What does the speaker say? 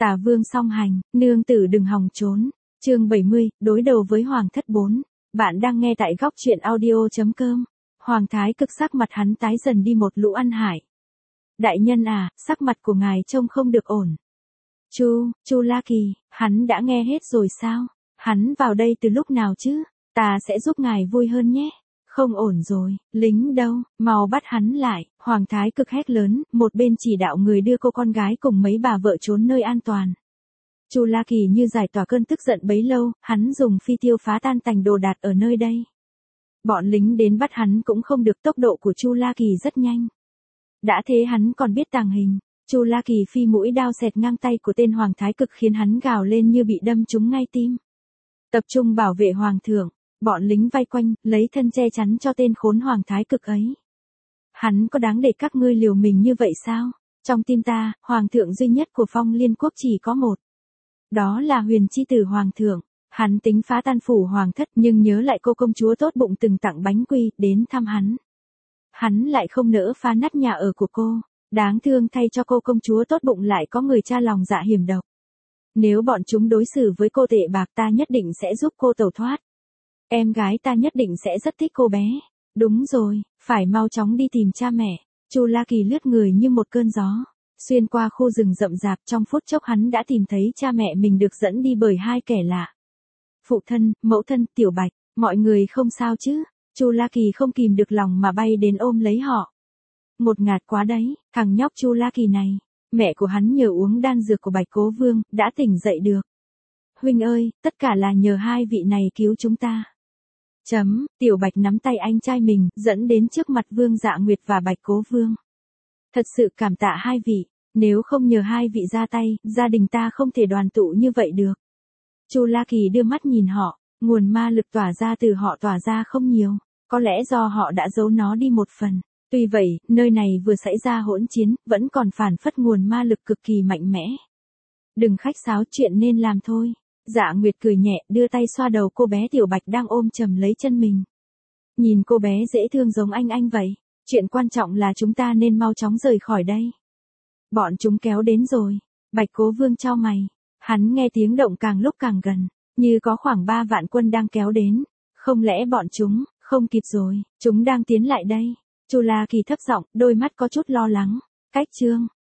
Tả vương song hành, nương tử đừng hòng trốn. Chương 70, đối đầu với Hoàng thất 4. Bạn đang nghe tại góc truyện audio.com. Hoàng thái cực sắc mặt hắn tái dần đi một lũ ăn hải. Đại nhân à, sắc mặt của ngài trông không được ổn. Chu La Kỳ, hắn đã nghe hết rồi sao? Hắn vào đây từ lúc nào chứ? Ta sẽ giúp ngài vui hơn nhé. Không ổn rồi, lính đâu, mau bắt hắn lại. Hoàng thái cực hét lớn, một bên chỉ đạo người đưa cô con gái cùng mấy bà vợ trốn nơi an toàn. Chu La Kỳ như giải tỏa cơn tức giận bấy lâu, hắn dùng phi tiêu phá tan tành đồ đạc ở nơi đây. Bọn lính đến bắt hắn cũng không được, tốc độ của Chu La Kỳ rất nhanh. Đã thế hắn còn biết tàng hình. Chu La Kỳ phi mũi đao xẹt ngang tay của tên Hoàng thái cực khiến hắn gào lên như bị đâm trúng ngay tim. Tập trung bảo vệ hoàng thượng. Bọn lính vây quanh, lấy thân che chắn cho tên khốn Hoàng thái cực ấy. Hắn có đáng để các ngươi liều mình như vậy sao? Trong tim ta, hoàng thượng duy nhất của Phong Liên quốc chỉ có một. Đó là Huyền chi tử hoàng thượng. Hắn tính phá tan phủ hoàng thất nhưng nhớ lại cô công chúa tốt bụng từng tặng bánh quy đến thăm hắn. Hắn lại không nỡ phá nát nhà ở của cô. Đáng thương thay cho cô công chúa tốt bụng lại có người cha lòng dạ hiểm độc. Nếu bọn chúng đối xử với cô tệ bạc ta nhất định sẽ giúp cô tẩu thoát. Em gái ta nhất định sẽ rất thích cô bé. Đúng rồi, phải mau chóng đi tìm cha mẹ. Chu La Kỳ lướt người như một cơn gió. Xuyên qua khu rừng rậm rạp, trong phút chốc hắn đã tìm thấy cha mẹ mình được dẫn đi bởi hai kẻ lạ. Phụ thân, mẫu thân, Tiểu Bạch, mọi người không sao chứ? Chu La Kỳ không kìm được lòng mà bay đến ôm lấy họ. Một ngạt quá đấy, thằng nhóc Chu La Kỳ này. Mẹ của hắn nhờ uống đan dược của Bạch Cố Vương, đã tỉnh dậy được. Huynh ơi, tất cả là nhờ hai vị này cứu chúng ta. Tiểu Bạch nắm tay anh trai mình, dẫn đến trước mặt Vương Dạ Nguyệt và Bạch Cố Vương. Thật sự cảm tạ hai vị, nếu không nhờ hai vị ra tay, gia đình ta không thể đoàn tụ như vậy được. Chu La Kỳ đưa mắt nhìn họ, nguồn ma lực tỏa ra từ họ tỏa ra không nhiều, có lẽ do họ đã giấu nó đi một phần. Tuy vậy, nơi này vừa xảy ra hỗn chiến, vẫn còn phản phất nguồn ma lực cực kỳ mạnh mẽ. Đừng khách sáo, chuyện nên làm thôi. Dạ Nguyệt cười nhẹ, đưa tay xoa đầu cô bé Tiểu Bạch đang ôm chầm lấy chân mình. Nhìn cô bé dễ thương giống anh vậy. Chuyện quan trọng là chúng ta nên mau chóng rời khỏi đây. Bọn chúng kéo đến rồi. Bạch Cố Vương chau mày. Hắn nghe tiếng động càng lúc càng gần, như có khoảng 3 vạn quân đang kéo đến. Không lẽ bọn chúng, không kịp rồi, chúng đang tiến lại đây. Chu La Kỳ thấp giọng, đôi mắt có chút lo lắng. Cách chương